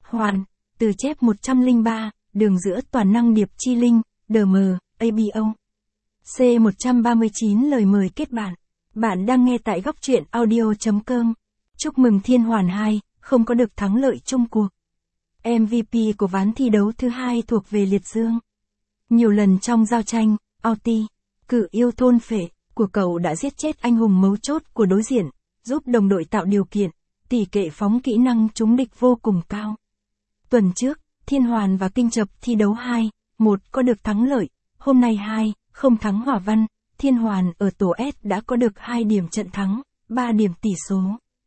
Hoàn, từ chép 103, đường giữa toàn năng điệp chi linh, DM, ABO. C139 lời mời kết bạn. Bạn đang nghe tại góc truyện audio.com. Chúc mừng Thiên Hoàn 2, không có được thắng lợi chung cuộc. MVP của ván thi đấu thứ hai thuộc về Liệt Dương. Nhiều lần trong giao tranh, Auti, cự yêu thôn phệ, của cậu đã giết chết anh hùng mấu chốt của đối diện, giúp đồng đội tạo điều kiện, tỷ kệ phóng kỹ năng trúng địch vô cùng cao. Tuần trước, Thiên Hoàn và Kinh Chập thi đấu 2-1 có được thắng lợi, hôm nay 2-0 thắng Hỏa Văn, Thiên Hoàn ở tổ S đã có được 2 điểm trận thắng, 3 điểm tỷ số.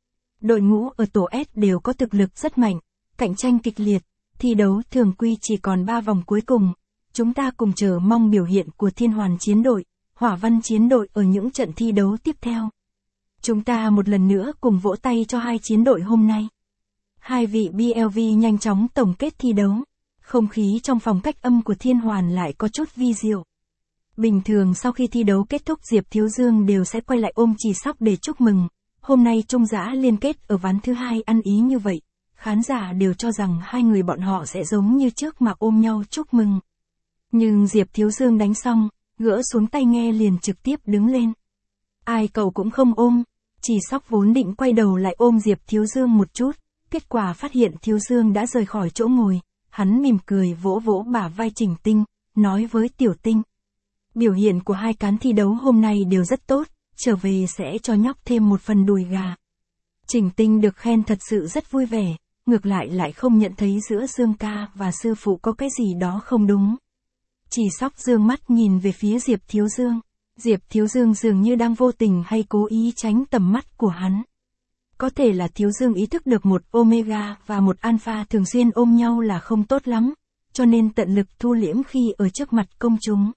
Đội ngũ ở tổ S đều có thực lực rất mạnh, cạnh tranh kịch liệt, thi đấu thường quy chỉ còn 3 vòng cuối cùng. Chúng ta cùng chờ mong biểu hiện của Thiên Hoàn chiến đội, Hỏa Văn chiến đội ở những trận thi đấu tiếp theo. Chúng ta một lần nữa cùng vỗ tay cho hai chiến đội hôm nay. Hai vị BLV nhanh chóng tổng kết thi đấu. Không khí trong phòng cách âm của Thiên Hoàn lại có chút vi diệu. Bình thường sau khi thi đấu kết thúc Diệp Thiếu Dương đều sẽ quay lại ôm Chỉ Sóc để chúc mừng. Hôm nay Trung Dã liên kết ở ván thứ hai ăn ý như vậy. Khán giả đều cho rằng hai người bọn họ sẽ giống như trước mà ôm nhau chúc mừng. Nhưng Diệp Thiếu Dương đánh xong, gỡ xuống tay nghe liền trực tiếp đứng lên. Ai cậu cũng không ôm. Chỉ Sóc vốn định quay đầu lại ôm Diệp Thiếu Dương một chút, kết quả phát hiện Thiếu Dương đã rời khỏi chỗ ngồi, hắn mỉm cười vỗ vỗ bả vai Trình Tinh, nói với Tiểu Tinh. Biểu hiện của hai cán thi đấu hôm nay đều rất tốt, trở về sẽ cho nhóc thêm một phần đùi gà. Trình Tinh được khen thật sự rất vui vẻ, ngược lại không nhận thấy giữa Dương ca và sư phụ có cái gì đó không đúng. Chỉ Sóc dương mắt nhìn về phía Diệp Thiếu Dương. Diệp Thiếu Dương dường như đang vô tình hay cố ý tránh tầm mắt của hắn. Có thể là Thiếu Dương ý thức được một Omega và một Alpha thường xuyên ôm nhau là không tốt lắm, cho nên tận lực thu liễm khi ở trước mặt công chúng.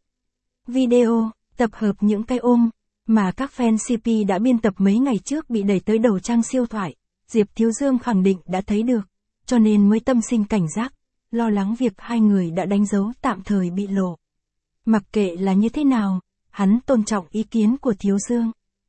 Video, tập hợp những cái ôm, mà các fan CP đã biên tập mấy ngày trước bị đẩy tới đầu trang siêu thoại, Diệp Thiếu Dương khẳng định đã thấy được, cho nên mới tâm sinh cảnh giác, lo lắng việc hai người đã đánh dấu tạm thời bị lộ. Mặc kệ là như thế nào, hắn tôn trọng ý kiến của Thiếu Dương.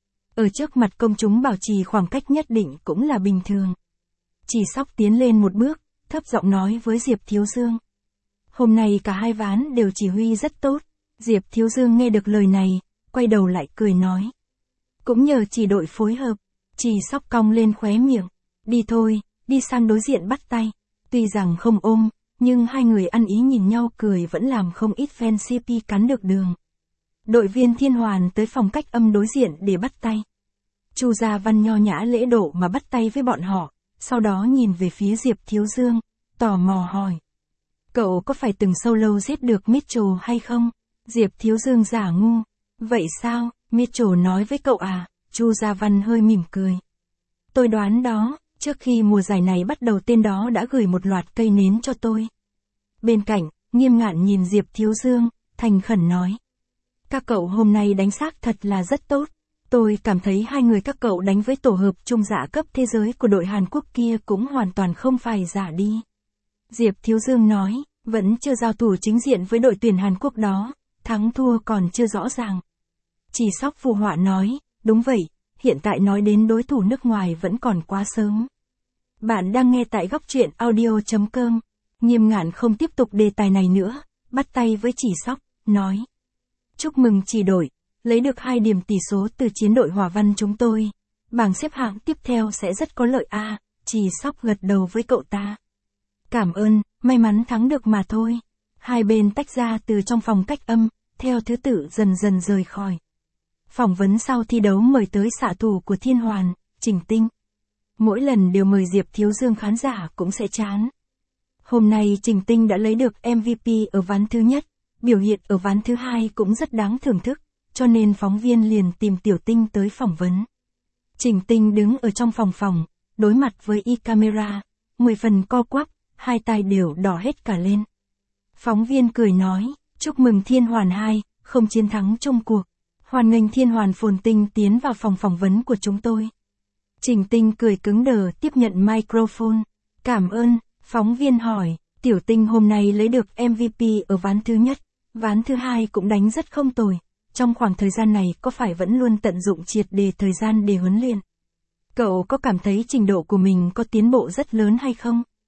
Ở trước mặt công chúng bảo trì khoảng cách nhất định cũng là bình thường. Chỉ Sóc tiến lên một bước, thấp giọng nói với Diệp Thiếu Dương. Hôm nay cả hai ván đều chỉ huy rất tốt. Diệp Thiếu Dương nghe được lời này, quay đầu lại cười nói. Cũng nhờ chỉ đội phối hợp. Chỉ Sóc cong lên khóe miệng. Đi thôi, đi sang đối diện bắt tay. Tuy rằng không ôm, nhưng hai người ăn ý nhìn nhau cười vẫn làm không ít fan CP cắn được đường. Đội viên Thiên Hoàn tới phòng cách âm đối diện để bắt tay. Chu Gia Văn nho nhã lễ độ mà bắt tay với bọn họ, sau đó nhìn về phía Diệp Thiếu Dương, tò mò hỏi. Cậu có phải từng solo giết được Mitchell hay không? Diệp Thiếu Dương giả ngu. Vậy sao, Mitchell nói với cậu à? Chu Gia Văn hơi mỉm cười. Tôi đoán đó, trước khi mùa giải này bắt đầu tên đó đã gửi một loạt cây nến cho tôi. Bên cạnh, Nghiêm Ngạn nhìn Diệp Thiếu Dương, thành khẩn nói. Các cậu hôm nay đánh xác thật là rất tốt. Tôi cảm thấy hai người các cậu đánh với tổ hợp trung dạ cấp thế giới của đội Hàn Quốc kia cũng hoàn toàn không phải giả đi. Diệp Thiếu Dương nói, vẫn chưa giao thủ chính diện với đội tuyển Hàn Quốc đó, thắng thua còn chưa rõ ràng. Chỉ Sóc phù họa nói, đúng vậy, hiện tại nói đến đối thủ nước ngoài vẫn còn quá sớm. Bạn đang nghe tại góc truyện audio.com. Nghiêm Ngạn không tiếp tục đề tài này nữa, bắt tay với Chỉ Sóc, nói. Chúc mừng Chỉ đội, lấy được 2 điểm tỷ số từ chiến đội Hỏa Văn chúng tôi. Bảng xếp hạng tiếp theo sẽ rất có lợi a. Chỉ Sóc gật đầu với cậu ta. Cảm ơn, may mắn thắng được mà thôi. Hai bên tách ra từ trong phòng cách âm, theo thứ tự dần dần rời khỏi. Phỏng vấn sau thi đấu mời tới xạ thủ của Thiên Hoàn, Trình Tinh. Mỗi lần đều mời Diệp Thiếu Dương khán giả cũng sẽ chán. Hôm nay Trình Tinh đã lấy được MVP ở ván thứ nhất, biểu hiện ở ván thứ hai cũng rất đáng thưởng thức, cho nên phóng viên liền tìm Tiểu Tinh tới phỏng vấn. Trình Tinh đứng ở trong phòng, đối mặt với camera, 10 phần co quắp, hai tai đều đỏ hết cả lên. Phóng viên cười nói, chúc mừng Thiên Hoàn 2, không chiến thắng chung cuộc. Hoan nghênh Thiên Hoàn Phồn Tinh tiến vào phòng phỏng vấn của chúng tôi. Trình Tinh cười cứng đờ tiếp nhận microphone. Cảm ơn, phóng viên hỏi, Tiểu Tinh hôm nay lấy được MVP ở ván thứ nhất, ván thứ hai cũng đánh rất không tồi. Trong khoảng thời gian này có phải vẫn luôn tận dụng triệt để thời gian để huấn luyện? Cậu có cảm thấy trình độ của mình có tiến bộ rất lớn hay không?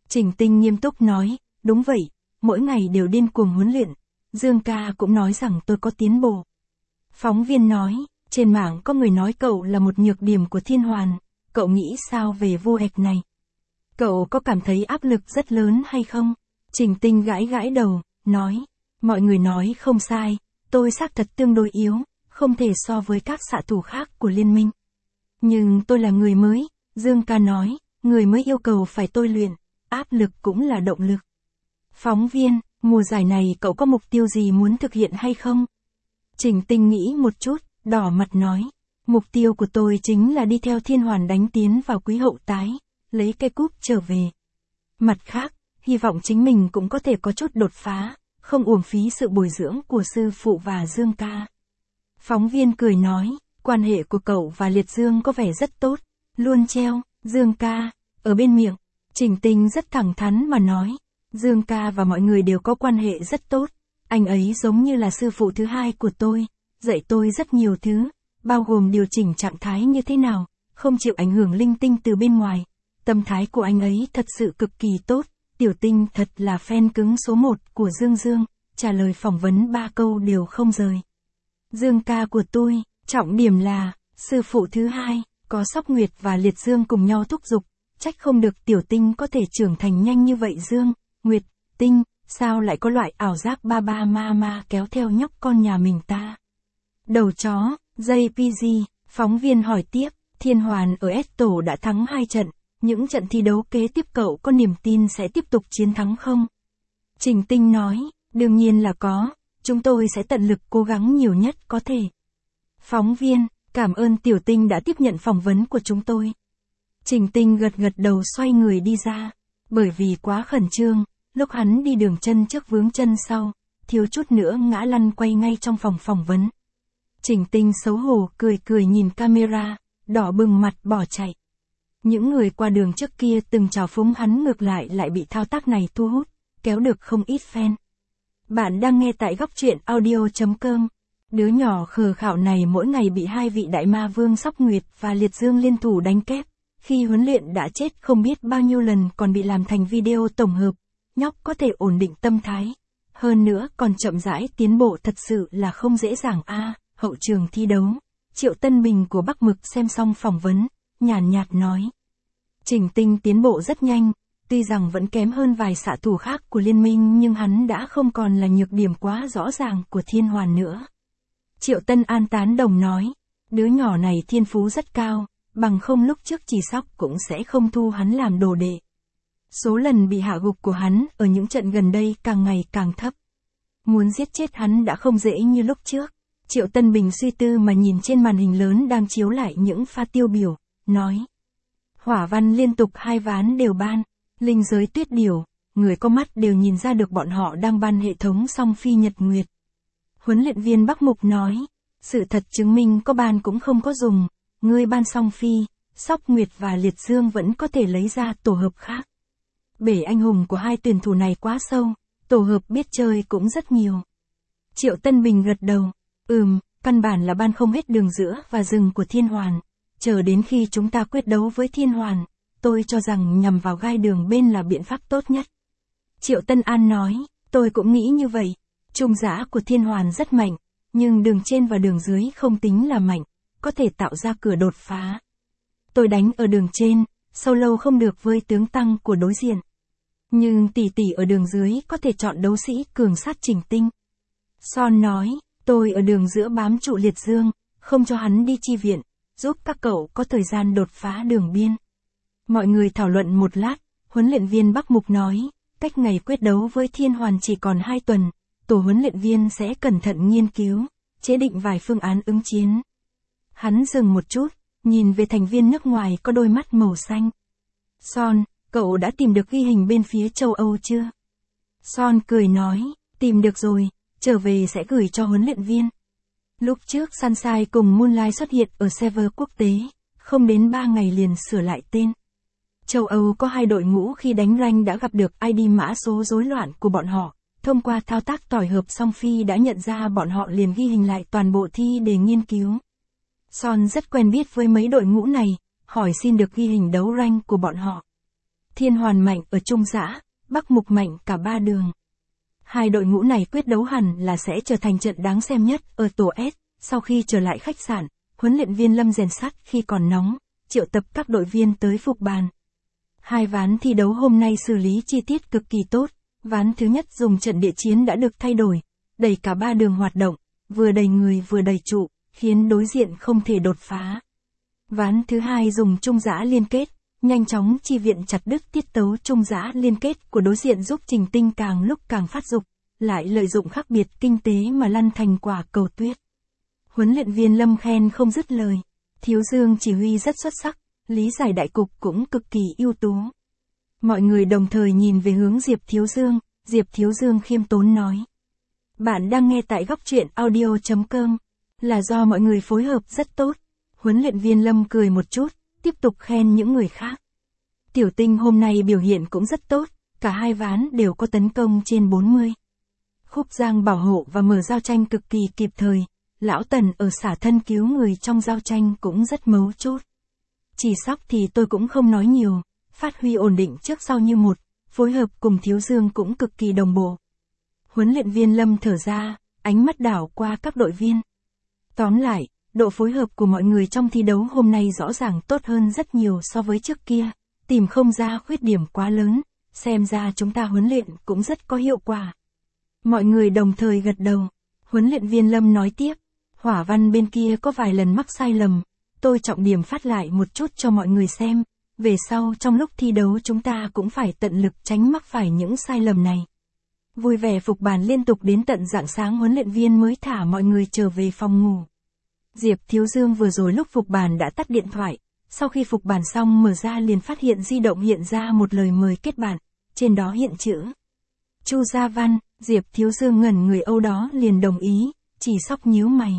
Trình Tinh nghiêm túc nói, đúng vậy, mỗi ngày đều điên cuồng huấn luyện. Dương ca cũng nói rằng tôi có tiến bộ. Phóng viên nói, trên mạng có người nói cậu là một nhược điểm của Thiên Hoàn, cậu nghĩ sao về vô ích này? Cậu có cảm thấy áp lực rất lớn hay không? Trình Tinh gãi gãi đầu, nói, mọi người nói không sai, tôi xác thật tương đối yếu, không thể so với các xạ thủ khác của liên minh. Nhưng tôi là người mới, Dương ca nói, người mới yêu cầu phải tôi luyện, áp lực cũng là động lực. Phóng viên, mùa giải này cậu có mục tiêu gì muốn thực hiện hay không? Trình Tinh nghĩ một chút, đỏ mặt nói, mục tiêu của tôi chính là đi theo Thiên Hoàn đánh tiến vào quý hậu tái, lấy cái cúp trở về. Mặt khác, hy vọng chính mình cũng có thể có chút đột phá, không uổng phí sự bồi dưỡng của sư phụ và Dương ca. Phóng viên cười nói, quan hệ của cậu và Liệt Dương có vẻ rất tốt, luôn treo, Dương ca, ở bên miệng. Trình Tinh rất thẳng thắn mà nói, Dương ca và mọi người đều có quan hệ rất tốt, anh ấy giống như là sư phụ thứ hai của tôi, dạy tôi rất nhiều thứ, bao gồm điều chỉnh trạng thái như thế nào, không chịu ảnh hưởng linh tinh từ bên ngoài. Tâm thái của anh ấy thật sự cực kỳ tốt, Tiểu Tinh thật là fan cứng số 1 của Dương Dương, trả lời phỏng vấn 3 câu đều không rời. Dương ca của tôi, trọng điểm là, sư phụ thứ hai, có Sóc Nguyệt và Liệt Dương cùng nhau thúc giục, trách không được Tiểu Tinh có thể trưởng thành nhanh như vậy. Dương, Nguyệt, Tinh, sao lại có loại ảo giác ba ba ma kéo theo nhóc con nhà mình ta? Đầu chó, JPG, phóng viên hỏi tiếp, Thiên Hoàn ở S-tổ đã thắng 2 trận, những trận thi đấu kế tiếp cậu có niềm tin sẽ tiếp tục chiến thắng không? Trình Tinh nói, đương nhiên là có, chúng tôi sẽ tận lực cố gắng nhiều nhất có thể. Phóng viên, cảm ơn Tiểu Tinh đã tiếp nhận phỏng vấn của chúng tôi. Trình Tinh gật gật đầu xoay người đi ra, bởi vì quá khẩn trương, lúc hắn đi đường chân trước vướng chân sau, thiếu chút nữa ngã lăn quay ngay trong phòng phỏng vấn. Trình Tinh xấu hổ cười nhìn camera, đỏ bừng mặt bỏ chạy. Những người qua đường trước kia từng trào phúng hắn ngược lại bị thao tác này thu hút, kéo được không ít fan. Bạn đang nghe tại góc truyện audio.com. Đứa nhỏ khờ khạo này mỗi ngày bị hai vị đại ma vương Sóc Nguyệt và Liệt Dương liên thủ đánh kép. Khi huấn luyện đã chết không biết bao nhiêu lần còn bị làm thành video tổng hợp. Nhóc có thể ổn định tâm thái. Hơn nữa còn chậm rãi tiến bộ thật sự là không dễ dàng a. Hậu trường thi đấu, Triệu Tân Bình của Bắc Mực xem xong phỏng vấn, nhàn nhạt nói. Trình Tinh tiến bộ rất nhanh, tuy rằng vẫn kém hơn vài xạ thủ khác của liên minh nhưng hắn đã không còn là nhược điểm quá rõ ràng của Thiên Hoàn nữa. Triệu Tân An tán đồng nói, đứa nhỏ này thiên phú rất cao, bằng không lúc trước chỉ Sóc cũng sẽ không thu hắn làm đồ đệ. Số lần bị hạ gục của hắn ở những trận gần đây càng ngày càng thấp. Muốn giết chết hắn đã không dễ như lúc trước. Triệu Tân Bình suy tư mà nhìn trên màn hình lớn đang chiếu lại những pha tiêu biểu, nói. Hỏa văn liên tục 2 ván đều ban, linh giới tuyết điểu, người có mắt đều nhìn ra được bọn họ đang ban hệ thống song phi nhật nguyệt. Huấn luyện viên Bắc Mục nói, sự thật chứng minh có ban cũng không có dùng, ngươi ban song phi, Sóc Nguyệt và Liệt Dương vẫn có thể lấy ra tổ hợp khác. Bể anh hùng của hai tuyển thủ này quá sâu, tổ hợp biết chơi cũng rất nhiều. Triệu Tân Bình gật đầu. Căn bản là ban không hết đường giữa và rừng của Thiên Hoàn. Chờ đến khi chúng ta quyết đấu với Thiên Hoàn, tôi cho rằng nhằm vào gai đường bên là biện pháp tốt nhất. Triệu Tân An nói, tôi cũng nghĩ như vậy. Trung giã của Thiên Hoàn rất mạnh, nhưng đường trên và đường dưới không tính là mạnh, có thể tạo ra cửa đột phá. Tôi đánh ở đường trên, solo không được với tướng tăng của đối diện. Nhưng tỷ tỷ ở đường dưới có thể chọn đấu sĩ cường sát Trình Tinh. Son nói, tôi ở đường giữa bám trụ Liệt Dương, không cho hắn đi chi viện, giúp các cậu có thời gian đột phá đường biên. Mọi người thảo luận một lát, huấn luyện viên Bắc Mục nói, cách ngày quyết đấu với Thiên Hoàn chỉ còn 2 tuần, tổ huấn luyện viên sẽ cẩn thận nghiên cứu, chế định vài phương án ứng chiến. Hắn dừng một chút, nhìn về thành viên nước ngoài có đôi mắt màu xanh. Son, cậu đã tìm được ghi hình bên phía châu Âu chưa? Son cười nói, tìm được rồi, trở về sẽ gửi cho huấn luyện viên. Lúc trước Sunshine cùng Moonlight xuất hiện ở server quốc tế, không đến 3 ngày liền sửa lại tên. Châu Âu có 2 đội ngũ khi đánh rank đã gặp được ID mã số rối loạn của bọn họ, thông qua thao tác tỏi hợp song phi đã nhận ra bọn họ liền ghi hình lại toàn bộ thi để nghiên cứu. Son rất quen biết với mấy đội ngũ này, hỏi xin được ghi hình đấu rank của bọn họ. Thiên Hoàn mạnh ở Trung Dã, Bắc Mục mạnh cả ba đường. Hai đội ngũ này quyết đấu hẳn là sẽ trở thành trận đáng xem nhất ở tổ S. Sau khi trở lại khách sạn, huấn luyện viên Lâm rèn sắt khi còn nóng, triệu tập các đội viên tới phục bàn. Hai ván thi đấu hôm nay xử lý chi tiết cực kỳ tốt. Ván thứ nhất dùng trận địa chiến đã được thay đổi, đẩy cả ba đường hoạt động, vừa đẩy người vừa đẩy trụ, khiến đối diện không thể đột phá. Ván thứ hai dùng trung giã liên kết, nhanh chóng chi viện chặt đứt tiết tấu trung giã liên kết của đối diện giúp Trình Tinh càng lúc càng phát dục, lại lợi dụng khác biệt kinh tế mà lăn thành quả cầu tuyết. Huấn luyện viên Lâm khen không dứt lời, Thiếu Dương chỉ huy rất xuất sắc, lý giải đại cục cũng cực kỳ ưu tú. Mọi người đồng thời nhìn về hướng Diệp Thiếu Dương khiêm tốn nói. Bạn đang nghe tại góc truyện audio.com, là do mọi người phối hợp rất tốt. Huấn luyện viên Lâm cười một chút, tiếp tục khen những người khác. Tiểu Tinh hôm nay biểu hiện cũng rất tốt, cả hai ván đều có tấn công trên 40. Khúc giang bảo hộ và mở giao tranh cực kỳ kịp thời, Lão Tần ở xả thân cứu người trong giao tranh cũng rất mấu chốt. Chỉ Sóc thì tôi cũng không nói nhiều, phát huy ổn định trước sau như một, phối hợp cùng Thiếu Dương cũng cực kỳ đồng bộ. Huấn luyện viên Lâm thở ra, ánh mắt đảo qua các đội viên. Tóm lại, độ phối hợp của mọi người trong thi đấu hôm nay rõ ràng tốt hơn rất nhiều so với trước kia, tìm không ra khuyết điểm quá lớn, xem ra chúng ta huấn luyện cũng rất có hiệu quả. Mọi người đồng thời gật đầu. Huấn luyện viên Lâm nói tiếp, Hỏa Văn bên kia có vài lần mắc sai lầm, tôi trọng điểm phát lại một chút cho mọi người xem, về sau trong lúc thi đấu chúng ta cũng phải tận lực tránh mắc phải những sai lầm này. Vui vẻ phục bàn liên tục đến tận rạng sáng huấn luyện viên mới thả mọi người trở về phòng ngủ. Diệp Thiếu Dương vừa rồi lúc phục bàn đã tắt điện thoại, sau khi phục bàn xong mở ra liền phát hiện di động hiện ra một lời mời kết bạn, trên đó hiện chữ Chu Gia Văn. Diệp Thiếu Dương ngẩn người âu đó liền đồng ý, Chỉ Sóc nhíu mày.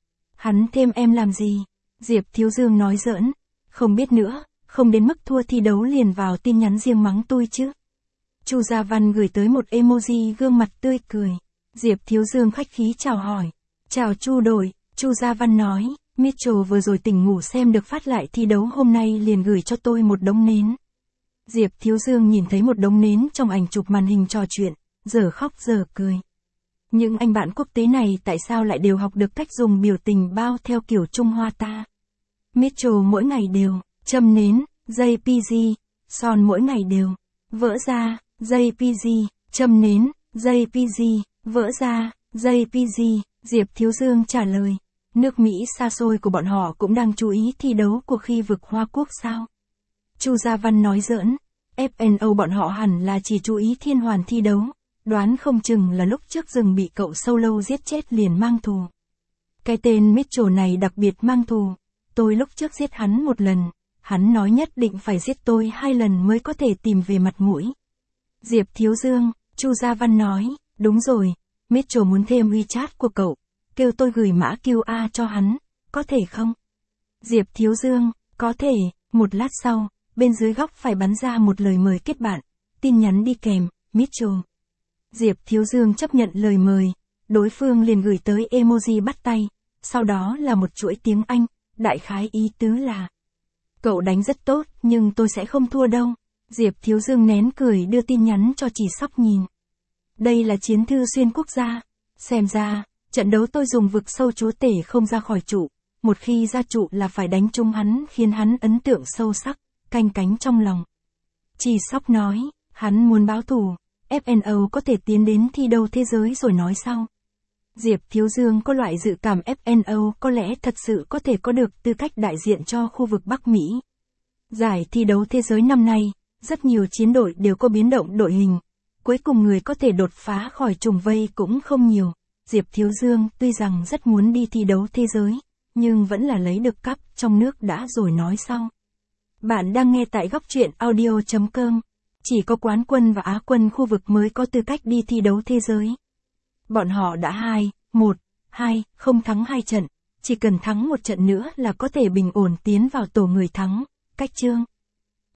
Hắn thêm em làm gì? Diệp Thiếu Dương nói giỡn, không biết nữa, không đến mức thua thi đấu liền vào tin nhắn riêng mắng tôi chứ. Chu Gia Văn gửi tới một emoji gương mặt tươi cười. Diệp Thiếu Dương khách khí chào hỏi. Chào Chu đội, Chu Gia Văn nói, Mitchell vừa rồi tỉnh ngủ xem được phát lại thi đấu hôm nay liền gửi cho tôi một đống nến. Diệp Thiếu Dương nhìn thấy một đống nến trong ảnh chụp màn hình trò chuyện, giờ khóc giờ cười. Những anh bạn quốc tế này tại sao lại đều học được cách dùng biểu tình bao theo kiểu Trung Hoa ta? Mitchell mỗi ngày đều châm nến, JPG, Son mỗi ngày đều vỡ ra, JPG, châm nến, JPG, vỡ ra, JPG, Diệp Thiếu Dương trả lời. Nước Mỹ xa xôi của bọn họ cũng đang chú ý thi đấu của khi vực Hoa Quốc sao? Chu Gia Văn nói giỡn, FNO bọn họ hẳn là chỉ chú ý Thiên Hoàn thi đấu, đoán không chừng là lúc trước rừng bị cậu Solo giết chết liền mang thù. Cái tên Mitchell này đặc biệt mang thù, tôi lúc trước giết hắn một lần, hắn nói nhất định phải giết tôi 2 lần mới có thể tìm về mặt mũi. Diệp Thiếu Dương, Chu Gia Văn nói, đúng rồi, Mitchell muốn thêm WeChat của cậu, kêu tôi gửi mã QA cho hắn, có thể không? Diệp Thiếu Dương, có thể. Một lát sau, bên dưới góc phải bắn ra một lời mời kết bạn, tin nhắn đi kèm, Mitchell. Diệp Thiếu Dương chấp nhận lời mời, đối phương liền gửi tới emoji bắt tay, sau đó là một chuỗi tiếng Anh, đại khái ý tứ là: cậu đánh rất tốt, nhưng tôi sẽ không thua đâu. Diệp Thiếu Dương nén cười đưa tin nhắn cho Chỉ Sóc nhìn. Đây là chiến thư xuyên quốc gia, xem ra, trận đấu tôi dùng vực sâu chúa tể không ra khỏi trụ, một khi ra trụ là phải đánh trúng hắn khiến hắn ấn tượng sâu sắc, canh cánh trong lòng. Chỉ Sóc nói, hắn muốn báo thù, FNO có thể tiến đến thi đấu thế giới rồi nói sau. Diệp Thiếu Dương có loại dự cảm FNO có lẽ thật sự có thể có được tư cách đại diện cho khu vực Bắc Mỹ. Giải thi đấu thế giới năm nay, rất nhiều chiến đội đều có biến động đội hình, cuối cùng người có thể đột phá khỏi trùng vây cũng không nhiều. Diệp Thiếu Dương tuy rằng rất muốn đi thi đấu thế giới, nhưng vẫn là lấy được cúp trong nước đã rồi nói sau. Bạn đang nghe tại góc truyện audio.com. Chỉ có quán quân và Á quân khu vực mới có tư cách đi thi đấu thế giới. Bọn họ đã 2-1-2, không thắng 2 trận, chỉ cần thắng một trận nữa là có thể bình ổn tiến vào tổ người thắng. Cách chương